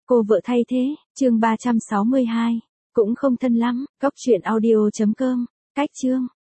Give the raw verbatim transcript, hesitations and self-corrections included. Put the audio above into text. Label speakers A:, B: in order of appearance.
A: Cô vợ thay thế, chương ba trăm sáu mươi hai. Cũng không thân lắm, cóc truyện audio chấm com. Cách chương.